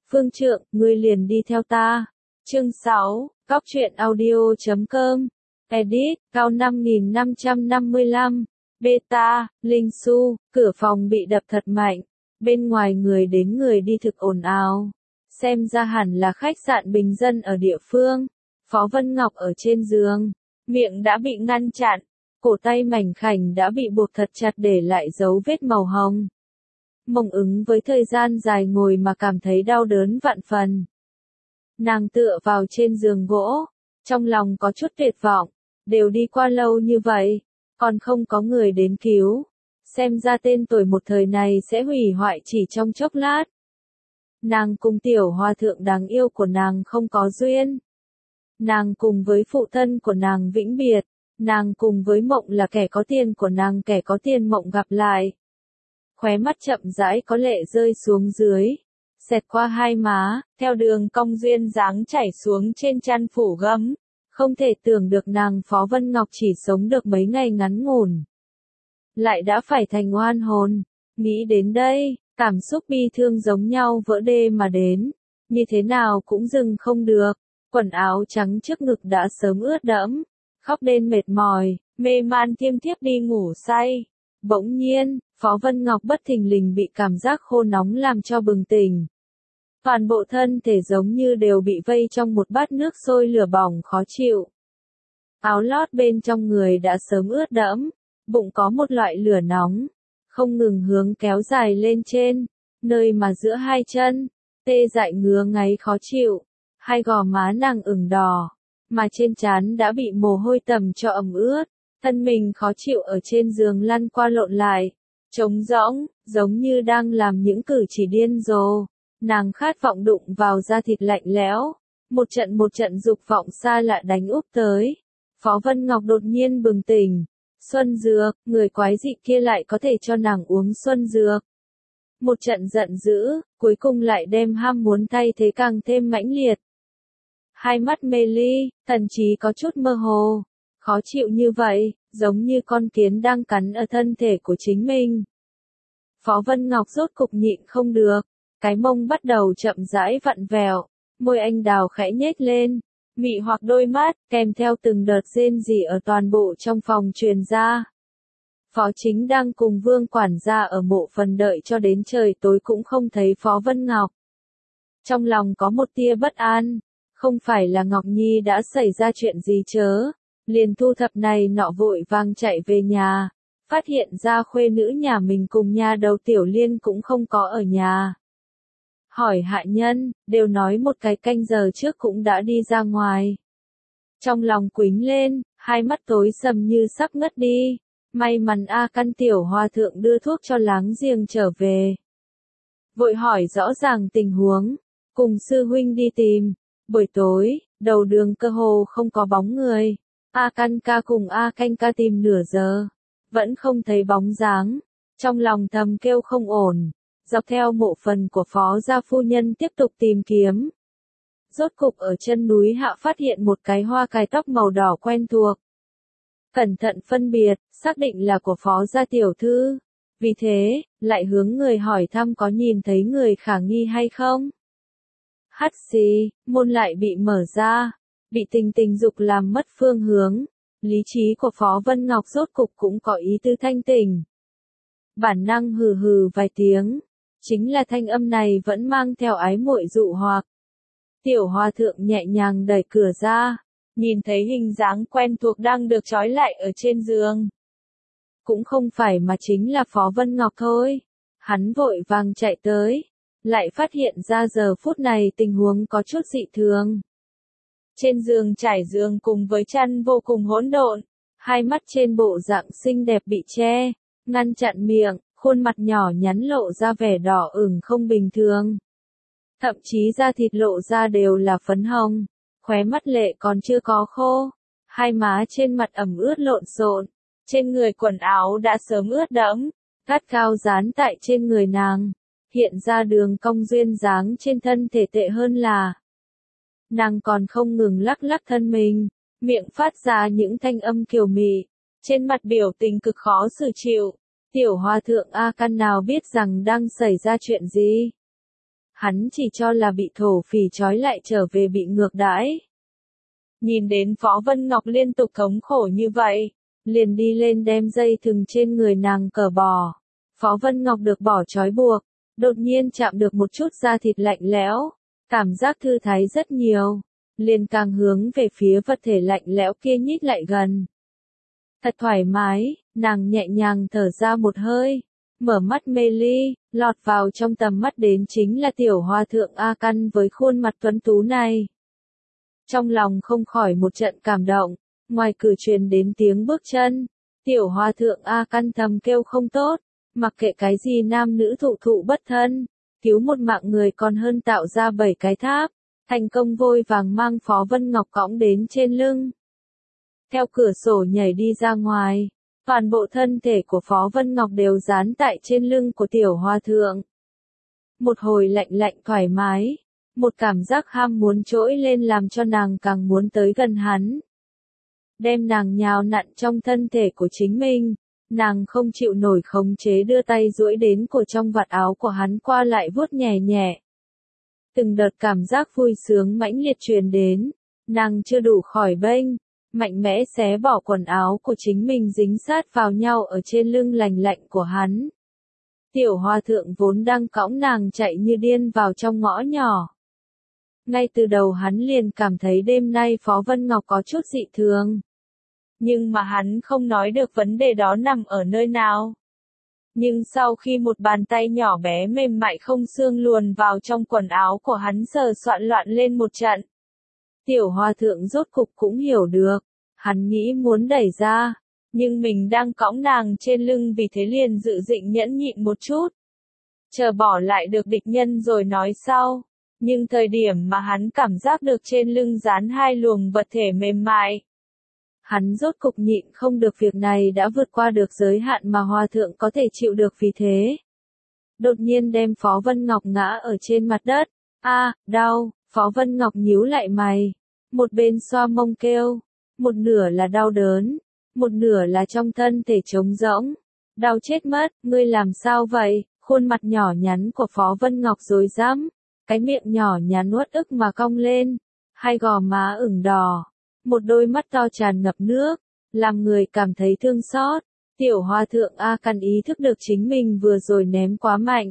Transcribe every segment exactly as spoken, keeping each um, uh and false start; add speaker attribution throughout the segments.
Speaker 1: Phương Trượng, ngươi liền đi theo ta. Chương sáu, Cóc truyện audio chấm com. Edit, cao năm nghìn năm trăm năm mươi lăm. Beta, Linh Su, cửa phòng bị đập thật mạnh. Bên ngoài người đến người đi thực ồn ào. Xem ra hẳn là khách sạn bình dân ở địa phương. Phó Vân Ngọc ở trên giường. Miệng đã bị ngăn chặn. Cổ tay mảnh khảnh đã bị buộc thật chặt để lại dấu vết màu hồng. Mộng ứng với thời gian dài ngồi mà cảm thấy đau đớn vạn phần. Nàng tựa vào trên giường gỗ, trong lòng có chút tuyệt vọng, đều đi qua lâu như vậy, còn không có người đến cứu. Xem ra tên tuổi một thời này sẽ hủy hoại chỉ trong chốc lát. Nàng cùng tiểu hòa thượng đáng yêu của nàng không có duyên. Nàng cùng với phụ thân của nàng vĩnh biệt, nàng cùng với Mộng là kẻ có tiền của nàng kẻ có tiền Mộng gặp lại. Khóe mắt chậm rãi có lệ rơi xuống dưới, xẹt qua hai má, theo đường cong duyên dáng chảy xuống trên chăn phủ gấm. Không thể tưởng được nàng Phó Vân Ngọc chỉ sống được mấy ngày ngắn ngủn, lại đã phải thành oan hồn. Nghĩ đến đây, cảm xúc bi thương giống nhau vỡ đê mà đến, như thế nào cũng dừng không được. Quần áo trắng trước ngực đã sớm ướt đẫm, khóc đến mệt mỏi, mê man thiêm thiếp đi ngủ say. Bỗng nhiên, Phó Vân Ngọc bất thình lình bị cảm giác khô nóng làm cho bừng tỉnh. Toàn bộ thân thể giống như đều bị vây trong một bát nước sôi lửa bỏng khó chịu. Áo lót bên trong người đã sớm ướt đẫm, bụng có một loại lửa nóng, không ngừng hướng kéo dài lên trên, nơi mà giữa hai chân, tê dại ngứa ngáy khó chịu, hai gò má nàng ửng đỏ, mà trên trán đã bị mồ hôi tầm cho ẩm ướt. Thân mình khó chịu ở trên giường lăn qua lộn lại, trống rỗng, giống như đang làm những cử chỉ điên rồ. Nàng khát vọng đụng vào da thịt lạnh lẽo, một trận một trận dục vọng xa lạ đánh úp tới. Phó Vân Ngọc đột nhiên bừng tỉnh. Xuân dược, người quái dị kia lại có thể cho nàng uống xuân dược. Một trận giận dữ, cuối cùng lại đem ham muốn thay thế càng thêm mãnh liệt. Hai mắt mê ly, thần trí có chút mơ hồ. Khó chịu như vậy, giống như con kiến đang cắn ở thân thể của chính mình. Phó Vân Ngọc rốt cục nhịn không được, cái mông bắt đầu chậm rãi vặn vẹo, môi anh đào khẽ nhếch lên, mị hoặc đôi mắt, kèm theo từng đợt rên rỉ ở toàn bộ trong phòng truyền ra. Phó Chính đang cùng Vương quản gia ở mộ phần đợi cho đến trời tối cũng không thấy Phó Vân Ngọc. Trong lòng có một tia bất an, không phải là Ngọc Nhi đã xảy ra chuyện gì chớ. Liền thu thập này nọ vội vàng chạy về nhà, phát hiện ra khuê nữ nhà mình cùng nhà đầu Tiểu Liên cũng không có ở nhà. Hỏi hạ nhân, đều nói một cái canh giờ trước cũng đã đi ra ngoài. Trong lòng quính lên, hai mắt tối sầm như sắp ngất đi. May mắn A Căn tiểu hòa thượng đưa thuốc cho láng giềng trở về. Vội hỏi rõ ràng tình huống, cùng sư huynh đi tìm. Buổi tối, đầu đường cơ hồ không có bóng người. A Căn ca cùng A Canh ca tìm nửa giờ, vẫn không thấy bóng dáng, trong lòng thầm kêu không ổn, dọc theo mộ phần của phó gia phu nhân tiếp tục tìm kiếm. Rốt cục ở chân núi hạ phát hiện một cái hoa cài tóc màu đỏ quen thuộc. Cẩn thận phân biệt, xác định là của phó gia tiểu thư, vì thế, lại hướng người hỏi thăm có nhìn thấy người khả nghi hay không. Hắt xì, môn lại bị mở ra. Bị tình tình dục làm mất phương hướng, lý trí của Phó Vân Ngọc rốt cục cũng có ý tư thanh tỉnh. Bản năng hừ hừ vài tiếng, chính là thanh âm này vẫn mang theo ái muội dụ hoặc. Tiểu hòa thượng nhẹ nhàng đẩy cửa ra, nhìn thấy hình dáng quen thuộc đang được trói lại ở trên giường. Cũng không phải mà chính là Phó Vân Ngọc thôi. Hắn vội vàng chạy tới, lại phát hiện ra giờ phút này tình huống có chút dị thường. Trên giường trải giường cùng với chăn vô cùng hỗn độn, hai mắt trên bộ dạng xinh đẹp bị che, ngăn chặn miệng, khuôn mặt nhỏ nhắn lộ ra vẻ đỏ ửng không bình thường. Thậm chí da thịt lộ ra đều là phấn hồng, khóe mắt lệ còn chưa có khô, hai má trên mặt ẩm ướt lộn xộn, trên người quần áo đã sớm ướt đẫm, gắt cao dán tại trên người nàng, hiện ra đường cong duyên dáng trên thân thể tệ hơn là. Nàng còn không ngừng lắc lắc thân mình, miệng phát ra những thanh âm kiều mị, trên mặt biểu tình cực khó xử chịu. Tiểu hòa thượng A Căn nào biết rằng đang xảy ra chuyện gì. Hắn chỉ cho là bị thổ phỉ trói lại trở về bị ngược đãi. Nhìn đến Phó Vân Ngọc liên tục thống khổ như vậy, liền đi lên đem dây thừng trên người nàng cởi bỏ. Phó Vân Ngọc được bỏ trói buộc, đột nhiên chạm được một chút da thịt lạnh lẽo, cảm giác thư thái rất nhiều, liền càng hướng về phía vật thể lạnh lẽo kia nhích lại gần. Thật thoải mái, nàng nhẹ nhàng thở ra một hơi, mở mắt mê ly, lọt vào trong tầm mắt đến chính là tiểu hòa thượng A Căn với khuôn mặt tuấn tú này. Trong lòng không khỏi một trận cảm động, ngoài cửa truyền đến tiếng bước chân, tiểu hòa thượng A Căn thầm kêu không tốt, mặc kệ cái gì nam nữ thụ thụ bất thân, cứu một mạng người còn hơn tạo ra bảy cái tháp, thành công vội vàng mang Phó Vân Ngọc cõng đến trên lưng. Theo cửa sổ nhảy đi ra ngoài, toàn bộ thân thể của Phó Vân Ngọc đều dán tại trên lưng của tiểu hòa thượng. Một hồi lạnh lạnh thoải mái, một cảm giác ham muốn trỗi lên làm cho nàng càng muốn tới gần hắn. Đem nàng nhào nặn trong thân thể của chính mình, nàng không chịu nổi khống chế đưa tay duỗi đến cổ trong vạt áo của hắn qua lại vuốt nhẹ nhẹ. Từng đợt cảm giác vui sướng mãnh liệt truyền đến, nàng chưa đủ khỏi bênh, mạnh mẽ xé bỏ quần áo của chính mình dính sát vào nhau ở trên lưng lành lạnh của hắn. Tiểu hòa thượng vốn đang cõng nàng chạy như điên vào trong ngõ nhỏ. Ngay từ đầu hắn liền cảm thấy đêm nay Phó Vân Ngọc có chút dị thường. Nhưng mà hắn không nói được vấn đề đó nằm ở nơi nào. Nhưng sau khi một bàn tay nhỏ bé mềm mại không xương luồn vào trong quần áo của hắn sờ soạn loạn lên một trận. Tiểu hòa thượng rốt cục cũng hiểu được, hắn nghĩ muốn đẩy ra, nhưng mình đang cõng nàng trên lưng vì thế liền dự định nhẫn nhịn một chút. Chờ bỏ lại được địch nhân rồi nói sau, nhưng thời điểm mà hắn cảm giác được trên lưng dán hai luồng vật thể mềm mại. Hắn rốt cục nhịn không được việc này đã vượt qua được giới hạn mà hòa thượng có thể chịu được vì thế. Đột nhiên đem Phó Vân Ngọc ngã ở trên mặt đất. A, đau, Phó Vân Ngọc nhíu lại mày. Một bên xoa mông kêu. Một nửa là đau đớn. Một nửa là trong thân thể trống rỗng. Đau chết mất, ngươi làm sao vậy? Khuôn mặt nhỏ nhắn của Phó Vân Ngọc rối rắm. Cái miệng nhỏ nhắn uất ức mà cong lên. Hai gò má ửng đỏ. Một đôi mắt to tràn ngập nước, làm người cảm thấy thương xót. Tiểu hòa thượng A Căn ý thức được chính mình vừa rồi ném quá mạnh.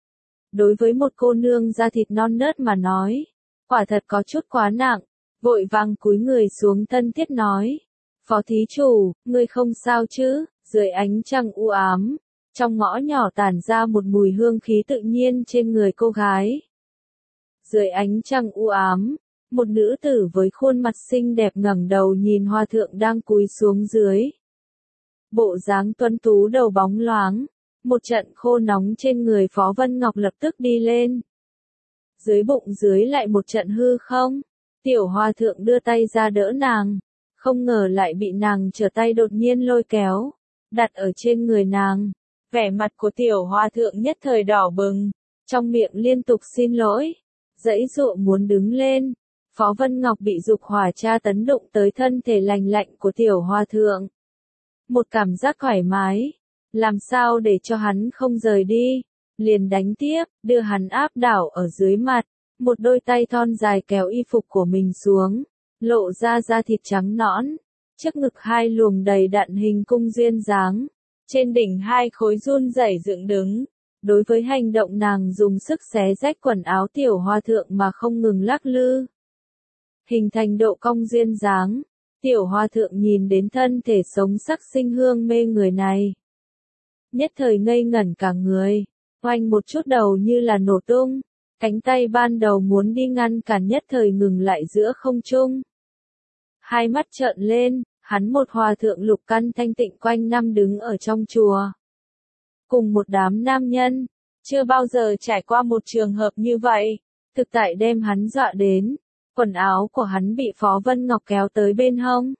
Speaker 1: Đối với một cô nương da thịt non nớt mà nói, quả thật có chút quá nặng, vội vàng cúi người xuống thân thiết nói. Phó thí chủ, ngươi không sao chứ? Dưới ánh trăng u ám, trong ngõ nhỏ tản ra một mùi hương khí tự nhiên trên người cô gái. Dưới ánh trăng u ám, một nữ tử với khuôn mặt xinh đẹp ngẩng đầu nhìn hòa thượng đang cúi xuống dưới. Bộ dáng tuấn tú đầu bóng loáng, một trận khô nóng trên người Phó Vân Ngọc lập tức đi lên. Dưới bụng dưới lại một trận hư không, tiểu hòa thượng đưa tay ra đỡ nàng, không ngờ lại bị nàng trở tay đột nhiên lôi kéo, đặt ở trên người nàng. Vẻ mặt của tiểu hòa thượng nhất thời đỏ bừng, trong miệng liên tục xin lỗi, giãy giụa muốn đứng lên. Phó Vân Ngọc bị dục hỏa tra tấn đụng tới thân thể lành lạnh của tiểu hòa thượng. Một cảm giác thoải mái, làm sao để cho hắn không rời đi, liền đánh tiếp, đưa hắn áp đảo ở dưới mặt, một đôi tay thon dài kéo y phục của mình xuống, lộ ra da thịt trắng nõn, trước ngực hai luồng đầy đặn hình cung duyên dáng, trên đỉnh hai khối run rẩy dựng đứng. Đối với hành động nàng dùng sức xé rách quần áo tiểu hòa thượng mà không ngừng lắc lư. Hình thành độ cong duyên dáng, tiểu hòa thượng nhìn đến thân thể sống sắc sinh hương mê người này. Nhất thời ngây ngẩn cả người, oanh một chút đầu như là nổ tung, cánh tay ban đầu muốn đi ngăn cản nhất thời ngừng lại giữa không trung. Hai mắt trợn lên, hắn một hòa thượng lục căn thanh tịnh quanh năm đứng ở trong chùa. Cùng một đám nam nhân, chưa bao giờ trải qua một trường hợp như vậy, thực tại đem hắn dọa đến. Quần áo của hắn bị Phó Vân Ngọc kéo tới bên hông.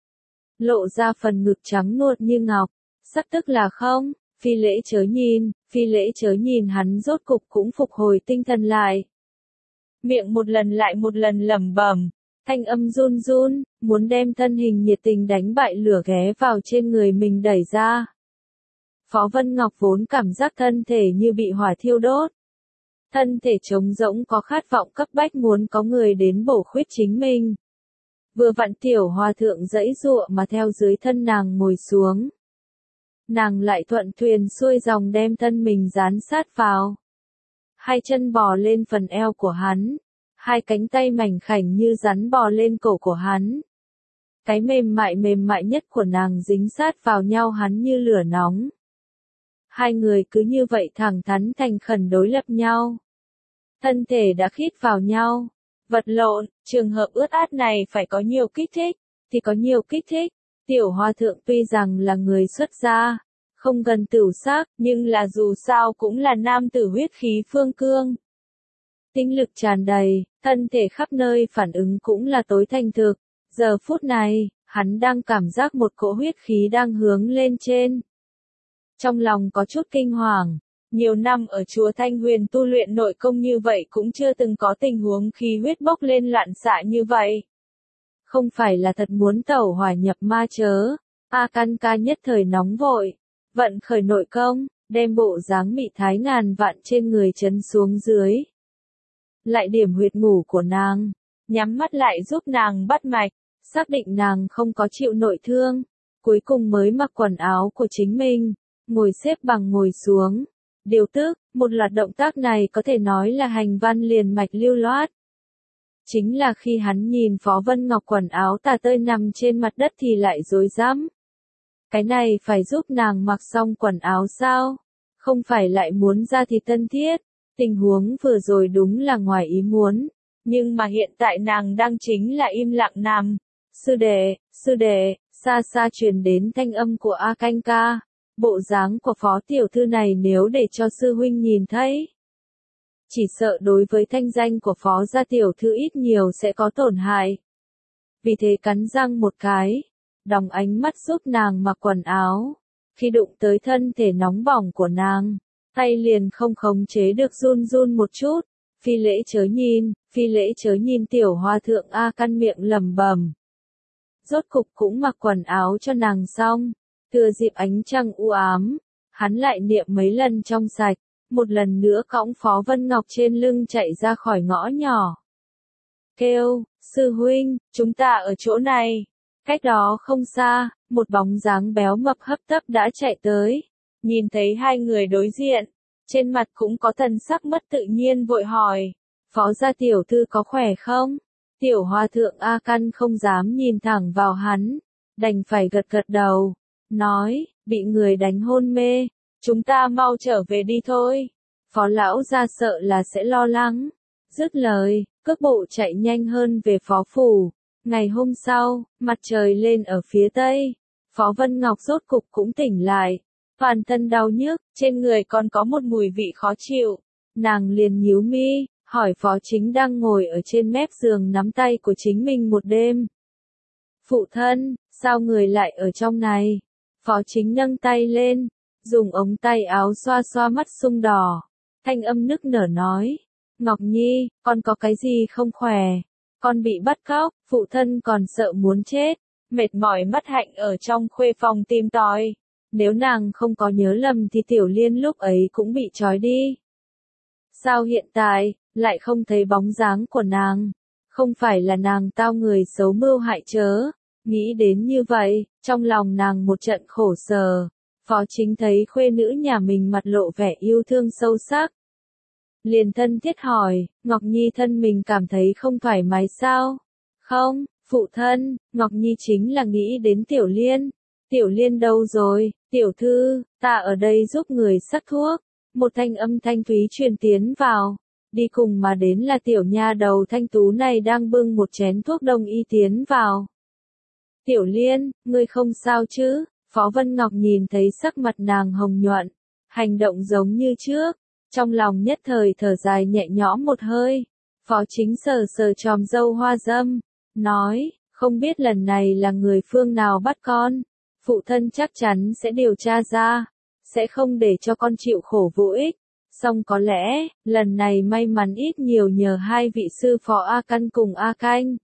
Speaker 1: Lộ ra phần ngực trắng nuột như ngọc, sắc tức là không, phi lễ chớ nhìn, phi lễ chớ nhìn hắn rốt cục cũng phục hồi tinh thần lại. Miệng một lần lại một lần lẩm bẩm, thanh âm run run, muốn đem thân hình nhiệt tình đánh bại lửa ghé vào trên người mình đẩy ra. Phó Vân Ngọc vốn cảm giác thân thể như bị hỏa thiêu đốt. thân thể trống rỗng có khát vọng cấp bách muốn có người đến bổ khuyết chính mình. Vừa vặn tiểu hòa thượng giãy giụa mà theo dưới thân nàng ngồi xuống. Nàng lại thuận thuyền xuôi dòng đem thân mình dán sát vào. Hai chân bò lên phần eo của hắn. Hai cánh tay mảnh khảnh như rắn bò lên cổ của hắn. Cái mềm mại mềm mại nhất của nàng dính sát vào nhau hắn như lửa nóng. Hai người cứ như vậy thẳng thắn thành khẩn đối lập nhau. Thân thể đã khít vào nhau. Vật lộn, trường hợp ướt át này phải có nhiều kích thích, thì có nhiều kích thích. Tiểu hòa thượng tuy rằng là người xuất gia, không gần tửu sắc, nhưng là dù sao cũng là nam tử huyết khí phương cương. Tinh lực tràn đầy, thân thể khắp nơi phản ứng cũng là tối thành thực. Giờ phút này, hắn đang cảm giác một cỗ huyết khí đang hướng lên trên. Trong lòng có chút kinh hoàng. Nhiều năm ở chùa Thanh Huyền tu luyện nội công như vậy cũng chưa từng có tình huống khí huyết bốc lên loạn xạ như vậy. Không phải là thật muốn tẩu hỏa nhập ma chớ. A Căn Ca nhất thời nóng vội. Vận khởi nội công, đem bộ dáng mị thái ngàn vạn trên người chấn xuống dưới. Lại điểm huyệt ngủ của nàng. Nhắm mắt lại giúp nàng bắt mạch. Xác định nàng không có chịu nội thương. Cuối cùng mới mặc quần áo của chính mình. Ngồi xếp bằng ngồi xuống. Điều tức, một loạt động tác này có thể nói là hành văn liền mạch lưu loát. Chính là khi hắn nhìn Phó Vân Ngọc quần áo tà tơi nằm trên mặt đất thì lại rối rắm. Cái này phải giúp nàng mặc xong quần áo sao? Không phải lại muốn ra thì tân thiết. Tình huống vừa rồi đúng là ngoài ý muốn. Nhưng mà hiện tại nàng đang chính là im lặng nằm. Sư đệ, sư đệ, xa xa truyền đến thanh âm của A Canh Ca. Bộ dáng của phó tiểu thư này nếu để cho sư huynh nhìn thấy. Chỉ sợ đối với thanh danh của phó gia tiểu thư ít nhiều sẽ có tổn hại. Vì thế cắn răng một cái, đóng ánh mắt giúp nàng mặc quần áo. Khi đụng tới thân thể nóng bỏng của nàng, tay liền không khống chế được run run một chút. Phi lễ chớ nhìn, phi lễ chớ nhìn tiểu hòa thượng A Căn miệng lẩm bẩm. Rốt cục cũng mặc quần áo cho nàng xong. Thừa dịp ánh trăng u ám, hắn lại niệm mấy lần trong sạch, một lần nữa cõng Phó Vân Ngọc trên lưng chạy ra khỏi ngõ nhỏ. Kêu, sư huynh, chúng ta ở chỗ này. Cách đó không xa, một bóng dáng béo mập hấp tấp đã chạy tới. Nhìn thấy hai người đối diện, trên mặt cũng có thần sắc mất tự nhiên vội hỏi. Phó gia tiểu thư có khỏe không? Tiểu hòa thượng A Căn không dám nhìn thẳng vào hắn, đành phải gật gật đầu. Nói, bị người đánh hôn mê, chúng ta mau trở về đi thôi. Phó lão ra sợ là sẽ lo lắng. Dứt lời, cước bộ chạy nhanh hơn về phó phủ. Ngày hôm sau, mặt trời lên ở phía tây. Phó Vân Ngọc rốt cục cũng tỉnh lại. Toàn thân đau nhức, trên người còn có một mùi vị khó chịu. Nàng liền nhíu mi, hỏi phó chính đang ngồi ở trên mép giường nắm tay của chính mình một đêm. Phụ thân, sao người lại ở trong này? Phó chính nâng tay lên, dùng ống tay áo xoa xoa mắt sung đỏ. Thanh âm nức nở nói, Ngọc Nhi, con có cái gì không khỏe? Con bị bắt cóc, phụ thân còn sợ muốn chết. Mệt mỏi mắt hạnh ở trong khuê phòng tìm tòi. Nếu nàng không có nhớ lầm thì Tiểu Liên lúc ấy cũng bị trói đi. Sao hiện tại, lại không thấy bóng dáng của nàng? Không phải là nàng tao người xấu mưu hại chớ? Nghĩ đến như vậy, trong lòng nàng một trận khổ sở. Phó chính thấy khuê nữ nhà mình mặt lộ vẻ yêu thương sâu sắc. Liền thân thiết hỏi, Ngọc Nhi thân mình cảm thấy không thoải mái sao? Không, phụ thân, Ngọc Nhi chính là nghĩ đến Tiểu Liên. Tiểu Liên đâu rồi, tiểu thư, ta ở đây giúp người sắc thuốc. Một thanh âm thanh thúy truyền tiến vào. Đi cùng mà đến là tiểu nha đầu thanh tú này đang bưng một chén thuốc đông y tiến vào. Tiểu Liên, ngươi không sao chứ? Phó Vân Ngọc nhìn thấy sắc mặt nàng hồng nhuận, hành động giống như trước, trong lòng nhất thời thở dài nhẹ nhõm một hơi. Phó chính sờ sờ tròm râu hoa dâm, nói, không biết lần này là người phương nào bắt con, phụ thân chắc chắn sẽ điều tra ra, sẽ không để cho con chịu khổ vô ích. Song có lẽ, lần này may mắn ít nhiều nhờ hai vị sư phó A Căn cùng A Canh.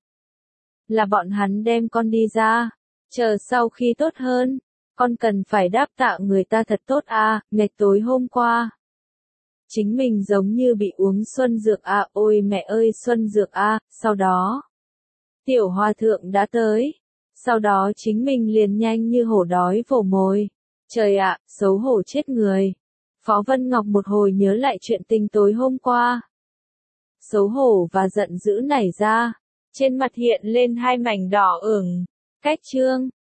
Speaker 1: Là bọn hắn đem con đi ra, chờ sau khi tốt hơn, con cần phải đáp tạ người ta thật tốt à, nghịch tối hôm qua. Chính mình giống như bị uống xuân dược a, ôi mẹ ơi xuân dược a, sau đó. Tiểu hòa thượng đã tới. Sau đó chính mình liền nhanh như hổ đói vồ mồi. Trời ạ, xấu hổ chết người. Phó Vân Ngọc một hồi nhớ lại chuyện tình tối hôm qua. Xấu hổ và giận dữ nảy ra. Trên mặt hiện lên hai mảnh đỏ ửng. Cách chương.